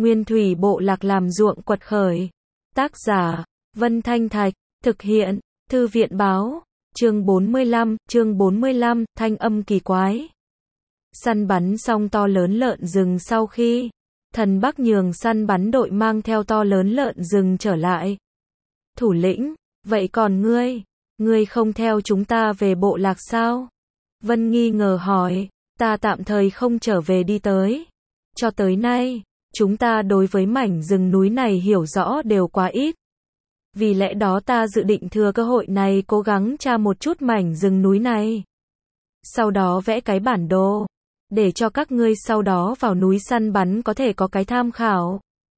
Nguyên thủy bộ lạc làm ruộng quật khởi. Tác giả, Vân Thanh Thạch, thực hiện, Thư viện báo, chương 45, thanh âm kỳ quái. Săn bắn xong to lớn lợn rừng sau khi, thần Bắc nhường săn bắn đội mang theo to lớn lợn rừng trở lại. Thủ lĩnh, vậy còn ngươi không theo chúng ta về bộ lạc sao? Vân nghi ngờ hỏi, ta tạm thời không trở về đi tới. Cho tới nay, chúng ta đối với mảnh rừng núi này hiểu rõ đều quá ít. Vì lẽ đó ta dự định thừa cơ hội này cố gắng tra một chút mảnh rừng núi này. Sau đó vẽ cái bản đồ, để cho các ngươi sau đó vào núi săn bắn có thể có cái tham khảo.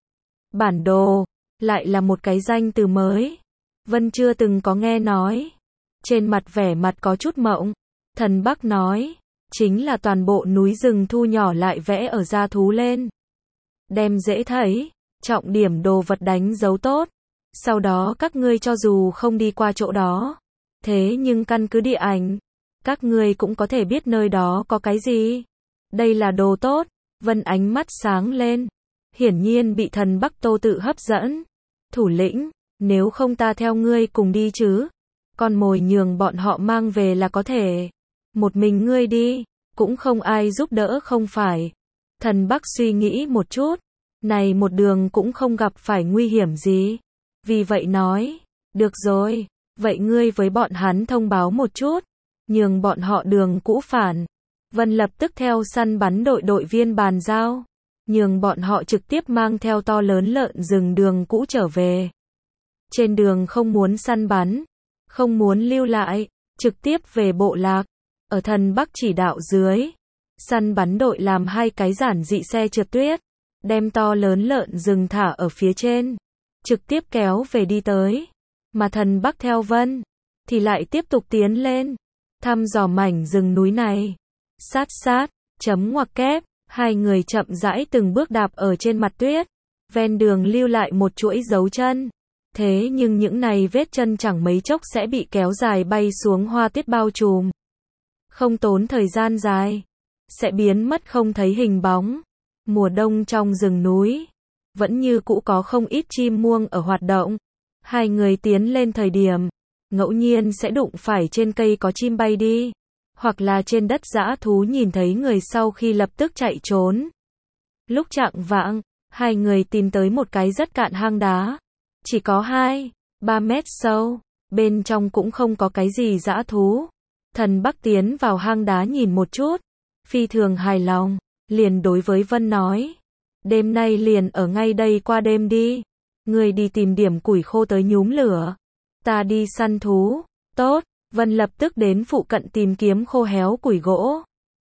Bản đồ, lại là một cái danh từ mới. Vân chưa từng có nghe nói. Trên mặt vẻ mặt có chút mộng. Thần Bắc nói, chính là toàn bộ núi rừng thu nhỏ lại vẽ ở da thú lên. Đem dễ thấy, trọng điểm đồ vật đánh dấu tốt. Sau đó các ngươi cho dù không đi qua chỗ đó, thế nhưng căn cứ địa ảnh, các ngươi cũng có thể biết nơi đó có cái gì. Đây là đồ tốt. Vân ánh mắt sáng lên. Hiển nhiên bị thần Bắc Tô tự hấp dẫn. Thủ lĩnh, nếu không ta theo ngươi cùng đi chứ? Con mồi nhường bọn họ mang về là có thể. Một mình ngươi đi, cũng không ai giúp đỡ không phải. Thần Bắc suy nghĩ một chút. Này một đường cũng không gặp phải nguy hiểm gì. Vì vậy nói, được rồi, vậy ngươi với bọn hắn thông báo một chút, nhường bọn họ đường cũ phản. Vân lập tức theo săn bắn đội viên bàn giao, nhường bọn họ trực tiếp mang theo to lớn lợn rừng đường cũ trở về. Trên đường không muốn săn bắn, không muốn lưu lại, trực tiếp về bộ lạc. Ở thần Bắc chỉ đạo dưới, săn bắn đội làm 2 cái giản dị xe trượt tuyết, đem to lớn lợn rừng thả ở phía trên, trực tiếp kéo về đi tới. Mà thần Bắc theo Vân, thì lại tiếp tục tiến lên, thăm dò mảnh rừng núi này. Sát, chấm ngoặc kép, 2 người chậm rãi từng bước đạp ở trên mặt tuyết, ven đường lưu lại một chuỗi dấu chân. Thế nhưng những này vết chân chẳng mấy chốc sẽ bị kéo dài bay xuống hoa tuyết bao trùm. Không tốn thời gian dài, sẽ biến mất không thấy hình bóng. Mùa đông trong rừng núi, vẫn như cũ có không ít chim muông ở hoạt động. 2 người tiến lên thời điểm, ngẫu nhiên sẽ đụng phải trên cây có chim bay đi, hoặc là trên đất dã thú nhìn thấy người sau khi lập tức chạy trốn. Lúc chạng vạng, 2 người tìm tới một cái rất cạn hang đá, chỉ có 2-3 mét sâu, bên trong cũng không có cái gì dã thú. Thần Bắc tiến vào hang đá nhìn một chút, phi thường hài lòng, liền đối với Vân nói, đêm nay liền ở ngay đây qua đêm đi, ngươi đi tìm điểm củi khô tới nhúm lửa, ta đi săn thú. Tốt. Vân lập tức đến phụ cận tìm kiếm khô héo củi gỗ,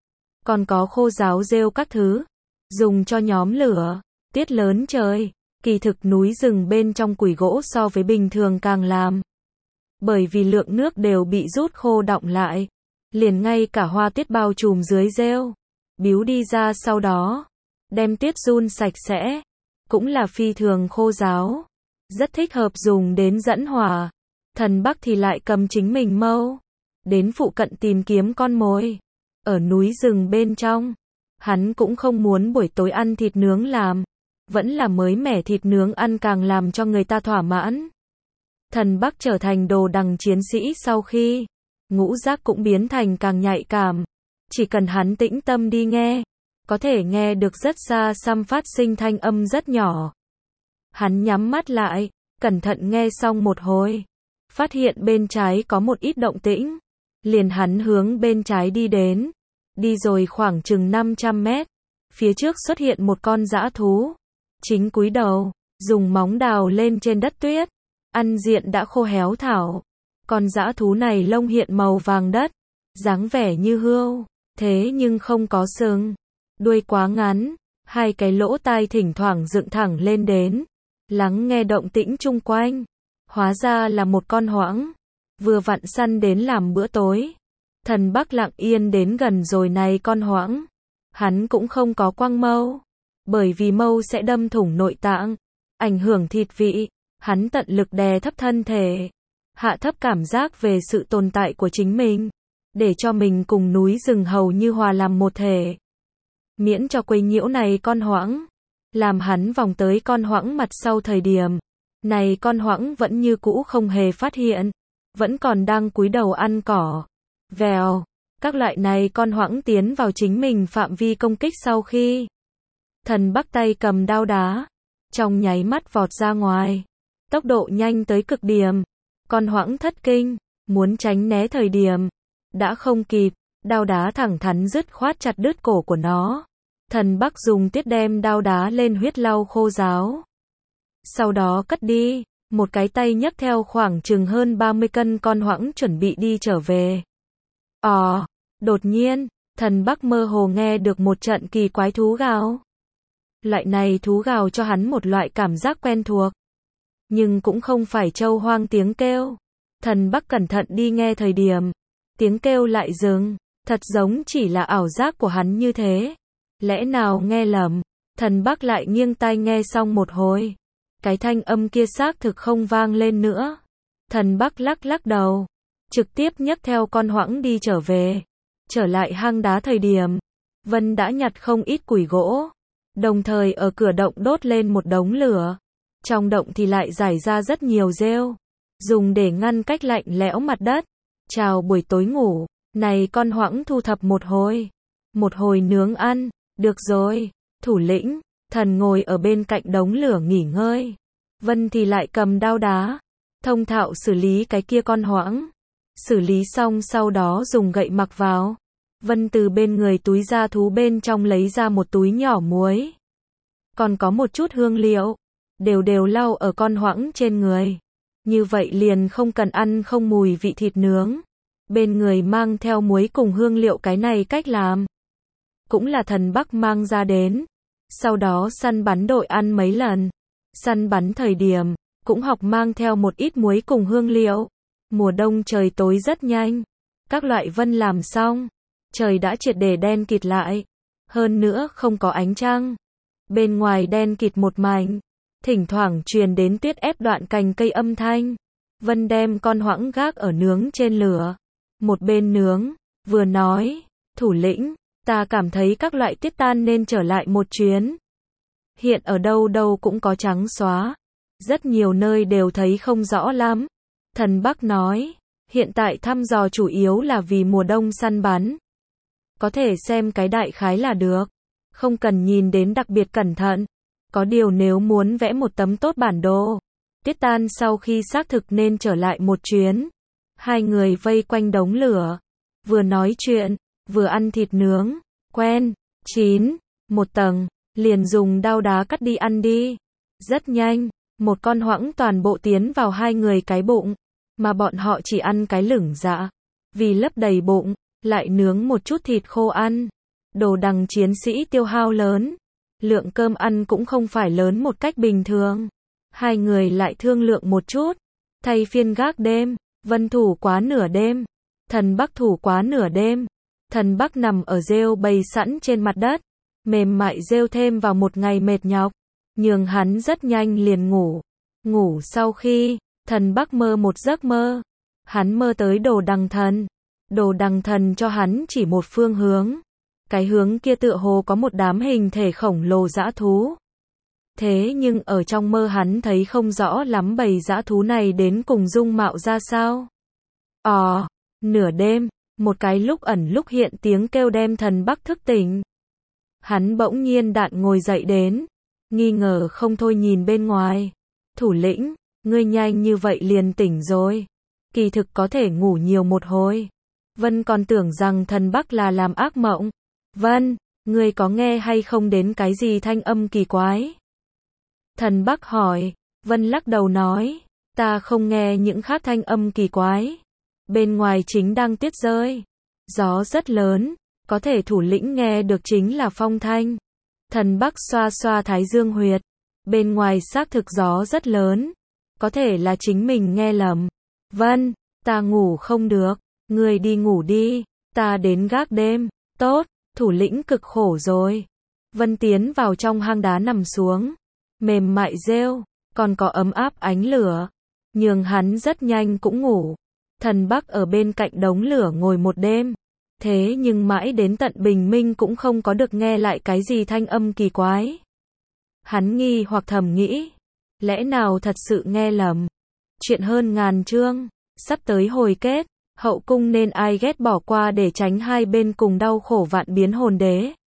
còn có khô ráo rêu các thứ, dùng cho nhóm lửa. Tiết lớn trời, kỳ thực núi rừng bên trong củi gỗ so với bình thường càng làm. Bởi vì lượng nước đều bị rút khô đọng lại, liền ngay cả hoa tuyết bao trùm dưới rêu, biếu đi ra sau đó, đem tuyết giun sạch sẽ, cũng là phi thường khô ráo, rất thích hợp dùng đến dẫn hỏa. Thần Bắc thì lại cầm chính mình mâu, đến phụ cận tìm kiếm con mồi. Ở núi rừng bên trong, hắn cũng không muốn buổi tối ăn thịt nướng làm, vẫn là mới mẻ thịt nướng ăn càng làm cho người ta thỏa mãn. Thần Bắc trở thành đồ đằng chiến sĩ sau khi, ngũ giác cũng biến thành càng nhạy cảm. Chỉ cần hắn tĩnh tâm đi nghe, có thể nghe được rất xa xăm phát sinh thanh âm rất nhỏ. Hắn nhắm mắt lại, cẩn thận nghe xong một hồi, phát hiện bên trái có một ít động tĩnh, liền hắn hướng bên trái đi đến, đi rồi khoảng chừng 500 mét, phía trước xuất hiện một con dã thú, chính cúi đầu, dùng móng đào lên trên đất tuyết, ăn diện đã khô héo thảo. Con dã thú này lông hiện màu vàng đất, dáng vẻ như hươu, thế nhưng không có sừng, đuôi quá ngắn, 2 cái lỗ tai thỉnh thoảng dựng thẳng lên đến, lắng nghe động tĩnh chung quanh. Hóa ra là một con hoãng, vừa vặn săn đến làm bữa tối. Thần Bắc lặng yên đến gần rồi này con hoãng, hắn cũng không có quăng mâu, bởi vì mâu sẽ đâm thủng nội tạng, ảnh hưởng thịt vị. Hắn tận lực đè thấp thân thể, hạ thấp cảm giác về sự tồn tại của chính mình, để cho mình cùng núi rừng hầu như hòa làm một thể, miễn cho quấy nhiễu này con hoãng. làm hắn vòng tới con hoãng mặt sau thời điểm. Này con hoãng vẫn như cũ không hề phát hiện, vẫn còn đang cúi đầu ăn cỏ. Vèo, các loại này con hoãng tiến vào chính mình phạm vi công kích sau khi. Thần Bắc tay cầm đao đá, trong nháy mắt vọt ra ngoài. Tốc độ nhanh tới cực điểm. Con hoãng thất kinh, muốn tránh né thời điểm. Đã không kịp, đao đá thẳng thắn dứt khoát chặt đứt cổ của nó. Thần Bắc dùng tiết đem đao đá lên huyết lau khô ráo. Sau đó cất đi, một cái tay nhấc theo khoảng chừng hơn 30 cân con hoãng chuẩn bị đi trở về. Đột nhiên, Thần Bắc mơ hồ nghe được một trận kỳ quái thú gào. Loại này thú gào cho hắn một loại cảm giác quen thuộc. Nhưng cũng không phải trâu hoang tiếng kêu. Thần Bắc cẩn thận đi nghe thời điểm. Tiếng kêu lại dừng, thật giống chỉ là ảo giác của hắn như thế. Lẽ nào nghe lầm? Thần Bắc lại nghiêng tai nghe xong một hồi. Cái thanh âm kia xác thực không vang lên nữa. Thần Bắc lắc lắc đầu, trực tiếp nhấc theo con hoãng đi trở về. Trở lại hang đá thời điểm, Vân đã nhặt không ít củi gỗ, đồng thời ở cửa động đốt lên một đống lửa. Trong động thì lại rải ra rất nhiều rêu, dùng để ngăn cách lạnh lẽo mặt đất. Chào buổi tối ngủ, này con hoãng thu thập một hồi nướng ăn. Được rồi, thủ lĩnh. Thần ngồi ở bên cạnh đống lửa nghỉ ngơi. Vân thì lại cầm đao đá, thông thạo xử lý cái kia con hoãng. Xử lý xong sau đó dùng gậy mặc vào. Vân từ bên người túi da thú bên trong lấy ra một túi nhỏ muối. Còn có một chút hương liệu. Đều lau ở con hoãng trên người. Như vậy liền không cần ăn không mùi vị thịt nướng. Bên người mang theo muối cùng hương liệu, cái này cách làm cũng là Thần Bắc mang ra đến. Sau đó săn bắn đội ăn mấy lần. Săn bắn thời điểm, cũng học mang theo một ít muối cùng hương liệu. Mùa đông trời tối rất nhanh. Các loại Vân làm xong. Trời đã triệt để đen kịt lại. Hơn nữa không có ánh trăng. Bên ngoài đen kịt một mảnh. Thỉnh thoảng truyền đến tuyết ép đoạn cành cây âm thanh. Vân đem con hoãng gác ở nướng trên lửa. Một bên nướng, vừa nói, thủ lĩnh, ta cảm thấy các loại tiết tan nên trở lại một chuyến. Hiện ở đâu đâu cũng có trắng xóa. Rất nhiều nơi đều thấy không rõ lắm. Thần Bắc nói, hiện tại thăm dò chủ yếu là vì mùa đông săn bắn. Có thể xem cái đại khái là được. Không cần nhìn đến đặc biệt cẩn thận. Có điều nếu muốn vẽ một tấm tốt bản đồ. Tiết tan sau khi xác thực nên trở lại một chuyến. Hai người vây quanh đống lửa. Vừa nói chuyện, vừa ăn thịt nướng. Quen, chín, một tầng. Liền dùng đao đá cắt đi ăn đi. Rất nhanh, một con hoãng toàn bộ tiến vào hai người cái bụng. Mà bọn họ chỉ ăn cái lửng dạ. Vì lấp đầy bụng, lại nướng một chút thịt khô ăn. Đồ đằng chiến sĩ tiêu hao lớn. Lượng cơm ăn cũng không phải lớn một cách bình thường. Hai người lại thương lượng một chút. Thay phiên gác đêm. Vân thủ quá nửa đêm. Thần Bắc thủ quá nửa đêm. Thần Bắc nằm ở rêu bày sẵn trên mặt đất. Mềm mại rêu thêm vào một ngày mệt nhọc. Nhường hắn rất nhanh liền ngủ. Ngủ sau khi, Thần Bắc mơ một giấc mơ. Hắn mơ tới Đồ Đằng Thần. Đồ Đằng Thần cho hắn chỉ một phương hướng. Cái hướng kia tựa hồ có một đám hình thể khổng lồ dã thú. Thế nhưng ở trong mơ hắn thấy không rõ lắm bầy dã thú này đến cùng dung mạo ra sao. Nửa đêm, một cái lúc ẩn lúc hiện tiếng kêu đem Thần Bắc thức tỉnh. Hắn bỗng nhiên đạn ngồi dậy đến, nghi ngờ không thôi nhìn bên ngoài. Thủ lĩnh, ngươi nhanh như vậy liền tỉnh rồi. Kỳ thực có thể ngủ nhiều một hồi. Vân còn tưởng rằng Thần Bắc là làm ác mộng. Vân, ngươi có nghe hay không đến cái gì thanh âm kỳ quái? Thần Bắc hỏi. Vân lắc đầu nói, ta không nghe những khác thanh âm kỳ quái. Bên ngoài chính đang tuyết rơi. Gió rất lớn, có thể thủ lĩnh nghe được chính là phong thanh. Thần Bắc xoa xoa thái dương huyệt. Bên ngoài xác thực gió rất lớn. Có thể là chính mình nghe lầm. Vân, ta ngủ không được. Ngươi đi ngủ đi. Ta đến gác đêm. Tốt, thủ lĩnh cực khổ rồi. Vân tiến vào trong hang đá nằm xuống. Mềm mại rêu, còn có ấm áp ánh lửa. Nhường hắn rất nhanh cũng ngủ. Thần Bắc ở bên cạnh đống lửa ngồi một đêm. Thế nhưng mãi đến tận bình minh cũng không có được nghe lại cái gì thanh âm kỳ quái. Hắn nghi hoặc thầm nghĩ, lẽ nào thật sự nghe lầm? Chuyện hơn ngàn chương, sắp tới hồi kết, hậu cung nên ai ghét bỏ qua để tránh hai bên cùng đau khổ vạn biến hồn đế.